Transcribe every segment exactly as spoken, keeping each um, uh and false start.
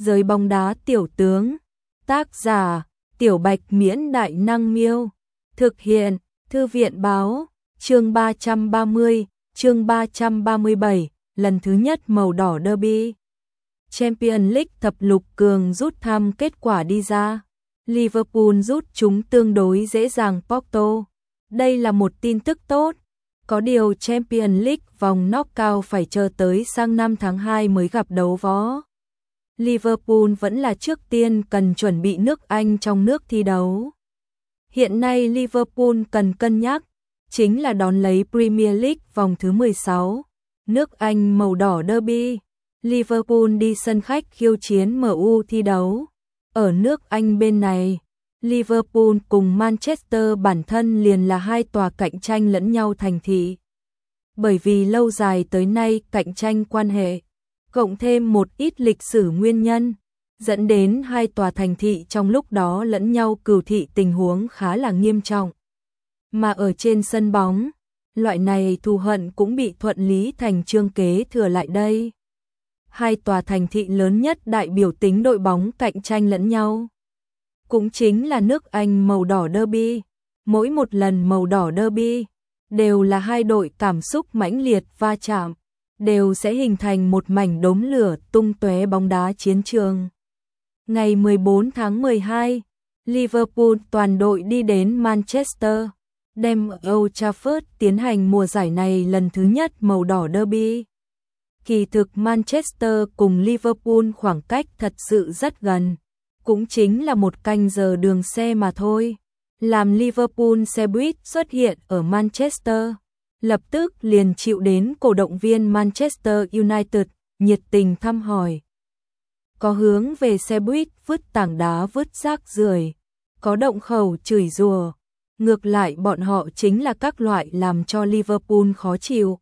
Giới bóng đá tiểu tướng. Tác giả: Tiểu Bạch Miễn Đại Năng Miêu. Thực hiện: Thư viện Báo. Chương ba trăm ba mươi, chương ba trăm ba mươi bảy, lần thứ nhất màu đỏ derby. Champions League thập lục cường rút thăm kết quả đi ra. Liverpool rút chúng tương đối dễ dàng Porto. Đây là một tin tức tốt. Có điều Champions League vòng knockout phải chờ tới sang năm tháng hai mới gặp đấu võ. Liverpool vẫn là trước tiên cần chuẩn bị nước Anh trong nước thi đấu. Hiện nay Liverpool cần cân nhắc chính là đón lấy Premier League vòng thứ mười sáu, nước Anh màu đỏ derby. Liverpool đi sân khách khiêu chiến em u thi đấu. Ở nước Anh bên này, Liverpool cùng Manchester bản thân liền là hai tòa cạnh tranh lẫn nhau thành thị. Bởi vì lâu dài tới nay cạnh tranh quan hệ, cộng thêm một ít lịch sử nguyên nhân, dẫn đến hai tòa thành thị trong lúc đó lẫn nhau cừu thị tình huống khá là nghiêm trọng. Mà ở trên sân bóng, loại này thù hận cũng bị thuận lý thành chương kế thừa lại đây. Hai tòa thành thị lớn nhất đại biểu tính đội bóng cạnh tranh lẫn nhau. Cũng chính là nước Anh màu đỏ derby. Mỗi một lần màu đỏ derby, đều là hai đội cảm xúc mãnh liệt va chạm, đều sẽ hình thành một mảnh đốm lửa tung tóe bóng đá chiến trường. Ngày mười bốn tháng mười hai, Liverpool toàn đội đi đến Manchester, đem Old Trafford tiến hành mùa giải này lần thứ nhất màu đỏ derby. Kỳ thực Manchester cùng Liverpool khoảng cách thật sự rất gần, cũng chính là một canh giờ đường xe mà thôi. Làm Liverpool xe buýt xuất hiện ở Manchester, lập tức liền chịu đến cổ động viên Manchester United nhiệt tình thăm hỏi. Có hướng về xe buýt vứt tảng đá vứt rác rưởi, có động khẩu chửi rủa. Ngược lại bọn họ chính là các loại làm cho Liverpool khó chịu.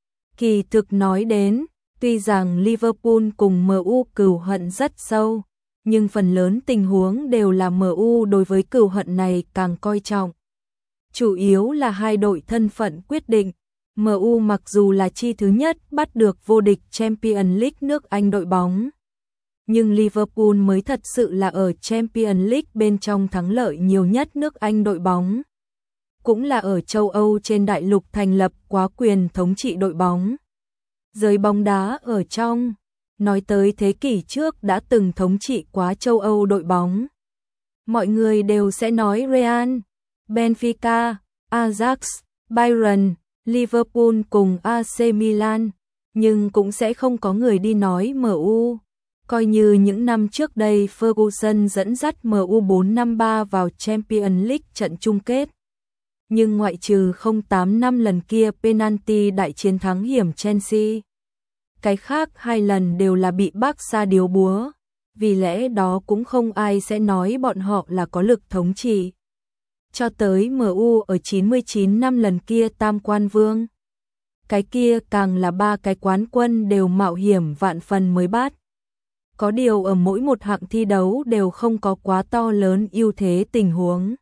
Kỳ thực nói đến, tuy rằng Liverpool cùng em u cừu hận rất sâu, nhưng phần lớn tình huống đều là em u đối với cừu hận này càng coi trọng. Chủ yếu là hai đội thân phận quyết định. em u mặc dù là chi thứ nhất bắt được vô địch Champions League nước Anh đội bóng, nhưng Liverpool mới thật sự là ở Champions League bên trong thắng lợi nhiều nhất nước Anh đội bóng. Cũng là ở châu Âu trên đại lục thành lập quá quyền thống trị đội bóng. Giới bóng đá ở trong, nói tới thế kỷ trước đã từng thống trị quá châu Âu đội bóng. Mọi người đều sẽ nói Real, Benfica, Ajax, Bayern, Liverpool cùng a xê Milan, nhưng cũng sẽ không có người đi nói em u. Coi như những năm trước đây Ferguson dẫn dắt em u bốn năm ba vào Champions League trận chung kết. Nhưng ngoại trừ không tám năm lần kia penalty đại chiến thắng hiểm Chelsea, cái khác hai lần đều là bị Barca điếu búa, vì lẽ đó cũng không ai sẽ nói bọn họ là có lực thống trị. Cho tới em u ở chín mươi chín năm lần kia tam quan vương, cái kia càng là ba cái quán quân đều mạo hiểm vạn phần mới bắt. Có điều ở mỗi một hạng thi đấu đều không có quá to lớn ưu thế tình huống,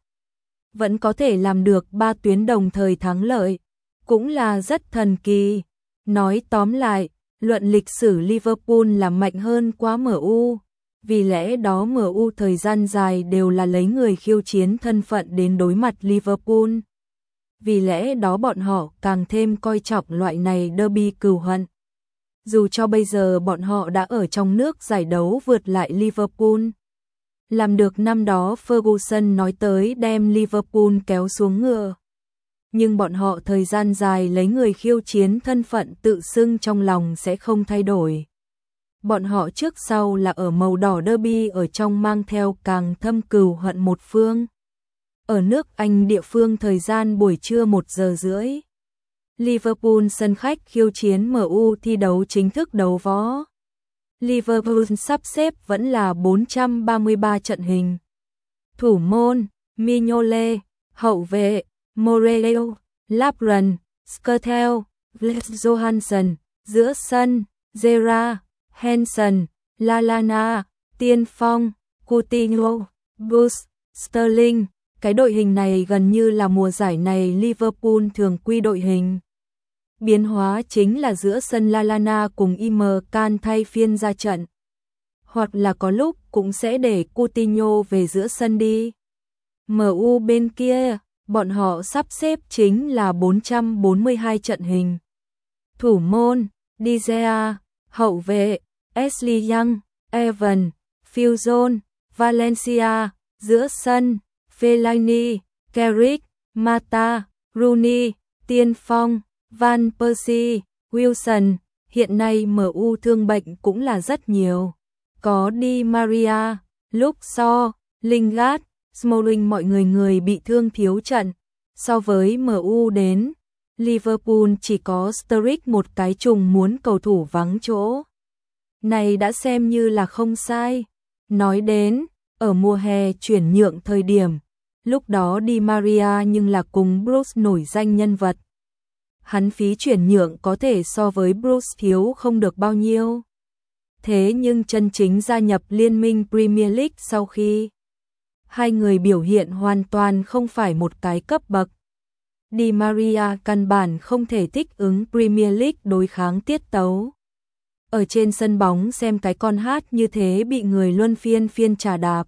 vẫn có thể làm được ba tuyến đồng thời thắng lợi, cũng là rất thần kỳ. Nói tóm lại, luận lịch sử Liverpool là mạnh hơn quá em u, vì lẽ đó em u thời gian dài đều là lấy người khiêu chiến thân phận đến đối mặt Liverpool. Vì lẽ đó bọn họ càng thêm coi trọng loại này derby cừu hận. Dù cho bây giờ bọn họ đã ở trong nước giải đấu vượt lại Liverpool, làm được năm đó Ferguson nói tới đem Liverpool kéo xuống ngựa. Nhưng bọn họ thời gian dài lấy người khiêu chiến thân phận tự xưng trong lòng sẽ không thay đổi. Bọn họ trước sau là ở màu đỏ derby ở trong mang theo càng thâm cừu hận một phương. Ở nước Anh địa phương thời gian buổi trưa một giờ rưỡi. Liverpool sân khách khiêu chiến em u thi đấu chính thức đấu võ. Liverpool sắp xếp vẫn là bốn trăm ba mươi ba trận hình. Thủ môn, Mignolet, hậu vệ, Morelos, Lovren, Skrtel, Vlees Johansson, giữa sân, Gerrard, Henson, Lallana, Tiên Phong, Coutinho, Bruce, Sterling. Cái đội hình này gần như là mùa giải này Liverpool thường quy đội hình. Biến hóa chính là giữa sân Lallana cùng Imre Can thay phiên ra trận. hoặc là có lúc cũng sẽ để Coutinho về giữa sân đi. em u bên kia, bọn họ sắp xếp chính là bốn trăm bốn mươi hai trận hình. Thủ môn, De Gea, hậu vệ, Ashley Young, Evan, Phil Jones, Valencia, giữa sân, Fellaini, Carrick, Mata, Rooney, Tiên Phong, Van Persie, Wilson. Hiện nay em u thương bệnh cũng là rất nhiều. Có Di Maria, Luke Shaw, Lingard, Smalling, mọi người người bị thương thiếu trận. So với em u đến, Liverpool chỉ có Sturridge một cái trùng muốn cầu thủ vắng chỗ. Này đã xem như là không sai. Nói đến, ở mùa hè chuyển nhượng thời điểm, lúc đó Di Maria nhưng là cùng Bruce nổi danh nhân vật. Hắn phí chuyển nhượng có thể so với Bruce thiếu không được bao nhiêu. Thế nhưng chân chính gia nhập liên minh Premier League sau khi hai người biểu hiện hoàn toàn không phải một cái cấp bậc. Di Maria căn bản không thể thích ứng Premier League đối kháng tiết tấu. Ở trên sân bóng xem cái con hát như thế bị người luân phiên phiên trà đạp.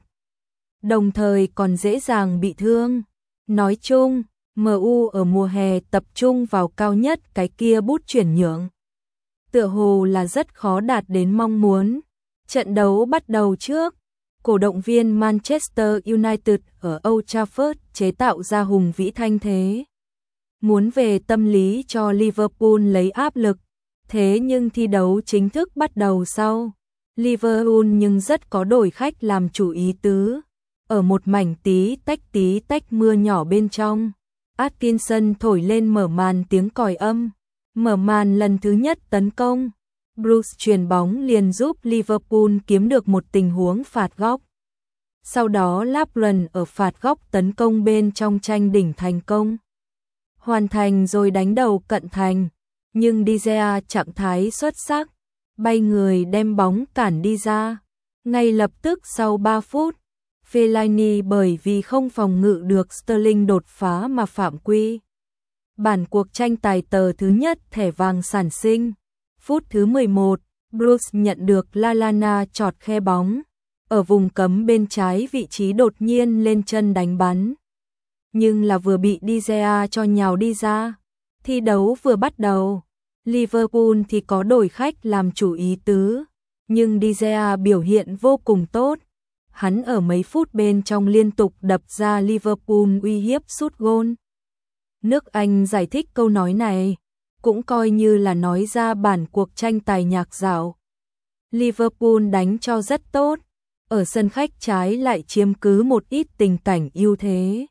Đồng thời còn dễ dàng bị thương. Nói chung, em u ở mùa hè tập trung vào cao nhất cái kia bút chuyển nhượng. Tựa hồ là rất khó đạt đến mong muốn. Trận đấu bắt đầu trước, cổ động viên Manchester United ở Old Trafford chế tạo ra hùng vĩ thanh thế. Muốn về tâm lý cho Liverpool lấy áp lực. Thế nhưng thi đấu chính thức bắt đầu sau. Liverpool nhưng rất có đổi khách làm chủ ý tứ. Ở một mảnh tí tách tí tách mưa nhỏ bên trong, Atkinson thổi lên mở màn tiếng còi âm. Mở màn lần thứ nhất tấn công. Bruce chuyền bóng liền giúp Liverpool kiếm được một tình huống phạt góc. Sau đó Lovren ở phạt góc tấn công bên trong tranh đỉnh thành công. Hoàn thành rồi đánh đầu cận thành. Nhưng De Gea trạng thái xuất sắc, bay người đem bóng cản đi ra. Ngay lập tức sau ba phút, Fellaini bởi vì không phòng ngự được Sterling đột phá mà phạm quy. Bản cuộc tranh tài tờ thứ nhất thẻ vàng sản sinh. Phút thứ mười một, Bruce nhận được Lallana chọt khe bóng. Ở vùng cấm bên trái vị trí đột nhiên lên chân đánh bắn. Nhưng là vừa bị De Gea cho nhào đi ra. Thi đấu vừa bắt đầu, Liverpool thì có đổi khách làm chủ ý tứ. Nhưng De Gea biểu hiện vô cùng tốt. Hắn ở mấy phút bên trong liên tục đập ra Liverpool uy hiếp sút gôn. Nước Anh giải thích câu nói này, cũng coi như là nói ra bản cuộc tranh tài nhạc dạo. Liverpool đánh cho rất tốt, ở sân khách trái lại chiếm cứ một ít tình cảnh ưu thế.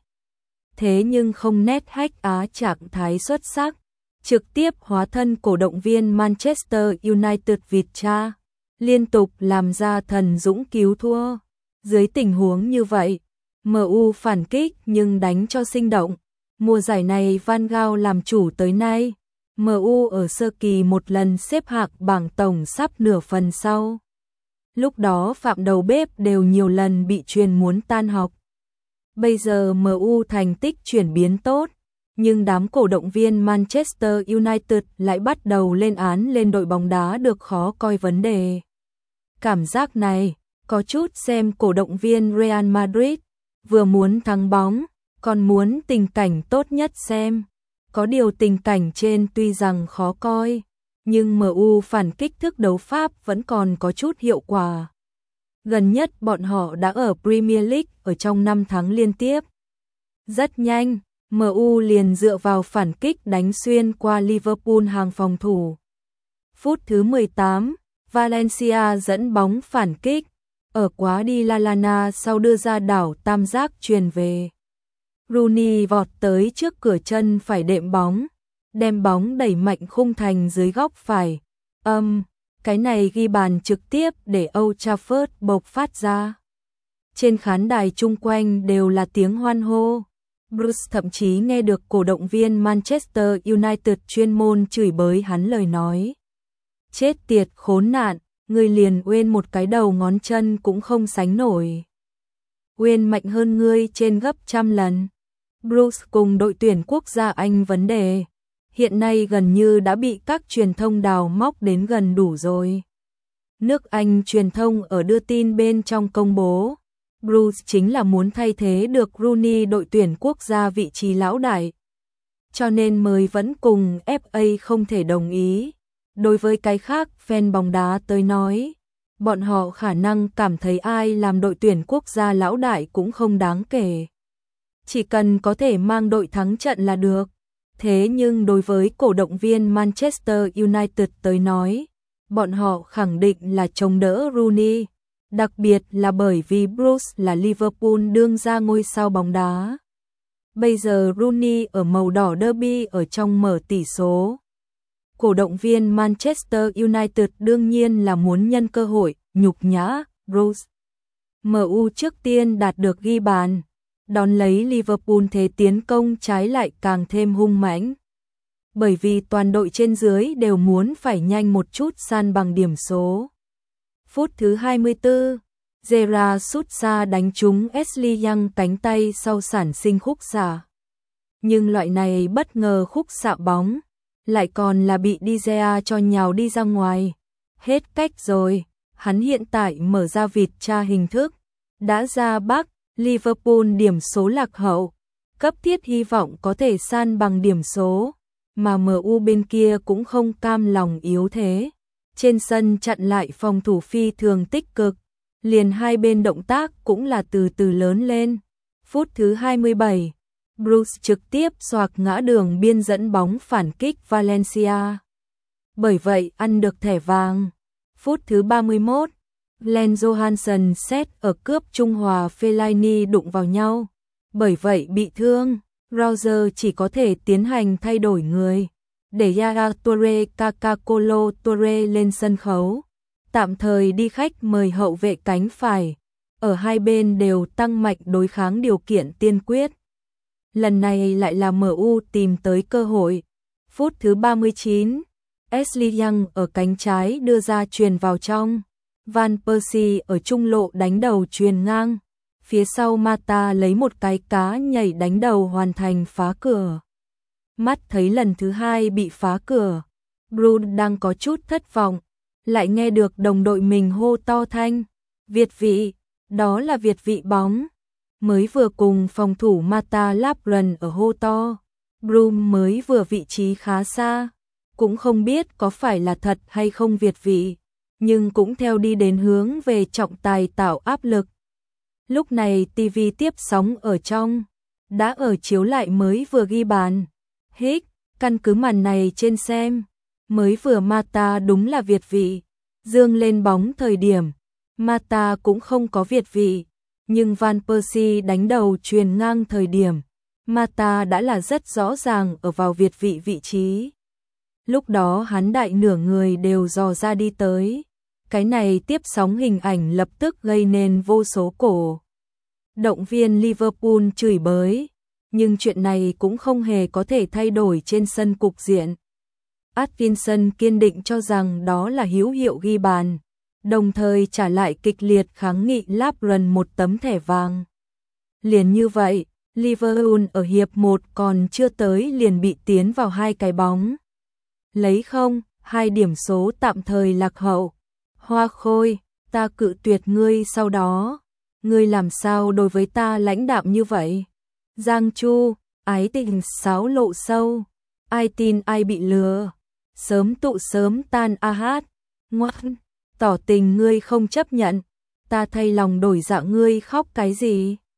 Thế nhưng không nét hách á trạng thái xuất sắc, trực tiếp hóa thân cổ động viên Manchester United vịt cha, liên tục làm ra thần dũng cứu thua. Dưới tình huống như vậy, em u phản kích nhưng đánh cho sinh động. Mùa giải này Van Gaal làm chủ tới nay, em u ở sơ kỳ một lần xếp hạng bảng tổng sắp nửa phần sau. Lúc đó phạm đầu bếp đều nhiều lần bị truyền muốn tan học. Bây giờ em u thành tích chuyển biến tốt, nhưng đám cổ động viên Manchester United lại bắt đầu lên án lên đội bóng đá được khó coi vấn đề. Cảm giác này có chút xem cổ động viên Real Madrid, vừa muốn thắng bóng, còn muốn tình cảnh tốt nhất xem. Có điều tình cảnh trên tuy rằng khó coi, nhưng em u phản kích thức đấu pháp vẫn còn có chút hiệu quả. Gần nhất bọn họ đã ở Premier League ở trong năm tháng liên tiếp. Rất nhanh, em u liền dựa vào phản kích đánh xuyên qua Liverpool hàng phòng thủ. Phút thứ mười tám, Valencia dẫn bóng phản kích. Ở quá đi Lallana sau đưa ra đảo tam giác truyền về. Rooney vọt tới trước cửa chân phải đệm bóng, đem bóng đẩy mạnh khung thành dưới góc phải. Âm, um, cái này ghi bàn trực tiếp để Old Trafford bộc phát ra. Trên khán đài chung quanh đều là tiếng hoan hô. Bruce thậm chí nghe được cổ động viên Manchester United chuyên môn chửi bới hắn lời nói. Chết tiệt khốn nạn, người liền Wayne một cái đầu ngón chân cũng không sánh nổi. Wayne mạnh hơn ngươi trên gấp trăm lần. Bruce cùng đội tuyển quốc gia Anh vấn đề hiện nay gần như đã bị các truyền thông đào móc đến gần đủ rồi. Nước Anh truyền thông ở đưa tin bên trong công bố, Bruce chính là muốn thay thế được Rooney đội tuyển quốc gia vị trí lão đại. Cho nên mới vẫn cùng ép a không thể đồng ý. Đối với cái khác, fan bóng đá tới nói, bọn họ khả năng cảm thấy ai làm đội tuyển quốc gia lão đại cũng không đáng kể. Chỉ cần có thể mang đội thắng trận là được. Thế nhưng đối với cổ động viên Manchester United tới nói, bọn họ khẳng định là chống đỡ Rooney, đặc biệt là bởi vì Bruce là Liverpool đương ra ngôi sao bóng đá. Bây giờ Rooney ở màu đỏ derby ở trong mở tỷ số. Cổ động viên Manchester United đương nhiên là muốn nhân cơ hội nhục nhã Bruce. em u trước tiên đạt được ghi bàn, đón lấy Liverpool thế tiến công trái lại càng thêm hung mãnh. Bởi vì toàn đội trên dưới đều muốn phải nhanh một chút san bằng điểm số. Phút thứ hai mươi tư, Gerrard sút xa đánh trúng Ashley Young cánh tay sau sản sinh khúc xạ. Nhưng loại này bất ngờ khúc xạ bóng, lại còn là bị Di Gea cho nhào đi ra ngoài. Hết cách rồi, hắn hiện tại mở ra vịt tra hình thức, đã ra Bắc, Liverpool điểm số lạc hậu, cấp thiết hy vọng có thể san bằng điểm số, mà em u bên kia cũng không cam lòng yếu thế. Trên sân chặn lại phòng thủ phi thường tích cực, liền hai bên động tác cũng là từ từ lớn lên. Phút thứ hai mươi bảy, Bruce trực tiếp xoạc ngã đường biên dẫn bóng phản kích Valencia. Bởi vậy ăn được thẻ vàng. Phút thứ ba mươi mốt, Glenn Johansson xét ở cướp Trung Hòa Fellaini đụng vào nhau. Bởi vậy bị thương, Roger chỉ có thể tiến hành thay đổi người, để Yaya Toure Kakakolo Toure lên sân khấu, tạm thời đi khách mời hậu vệ cánh phải. Ở hai bên đều tăng mạnh đối kháng điều kiện tiên quyết. Lần này lại là em u tìm tới cơ hội. Phút thứ ba mươi chín, Ashley Young ở cánh trái đưa ra chuyền vào trong. Van Persie ở trung lộ đánh đầu chuyền ngang. Phía sau Mata lấy một cái cá nhảy đánh đầu hoàn thành phá cửa. Mắt thấy lần thứ hai bị phá cửa, Bruce đang có chút thất vọng, lại nghe được đồng đội mình hô to thanh, Việt vị, đó là Việt vị bóng. Mới vừa cùng phòng thủ Mata Lapren ở hô to, Bruce mới vừa vị trí khá xa, cũng không biết có phải là thật hay không Việt vị, nhưng cũng theo đi đến hướng về trọng tài tạo áp lực. Lúc này ti vi tiếp sóng ở trong, đã ở chiếu lại mới vừa ghi bàn. Hích, căn cứ màn này trên xem, mới vừa Mata đúng là Việt vị, dương lên bóng thời điểm, Mata cũng không có Việt vị, nhưng Van Persie đánh đầu chuyền ngang thời điểm, Mata đã là rất rõ ràng ở vào Việt vị vị trí. Lúc đó hắn đại nửa người đều dò ra đi tới, cái này tiếp sóng hình ảnh lập tức gây nên vô số cổ động viên Liverpool chửi bới. Nhưng chuyện này cũng không hề có thể thay đổi trên sân cục diện. Atkinson kiên định cho rằng đó là hữu hiệu ghi bàn, đồng thời trả lại kịch liệt kháng nghị Lapren một tấm thẻ vàng. Liền như vậy, Liverpool ở hiệp một còn chưa tới liền bị tiến vào hai cái bóng. Lấy không, hai điểm số tạm thời lạc hậu. Hoa Khôi, ta cự tuyệt ngươi sau đó. Ngươi làm sao đối với ta lãnh đạm như vậy? Giang Chu, ái tình sáo lộ sâu, ai tin ai bị lừa, sớm tụ sớm tan a hát, ngoan, tỏ tình ngươi không chấp nhận, ta thay lòng đổi dạ ngươi khóc cái gì?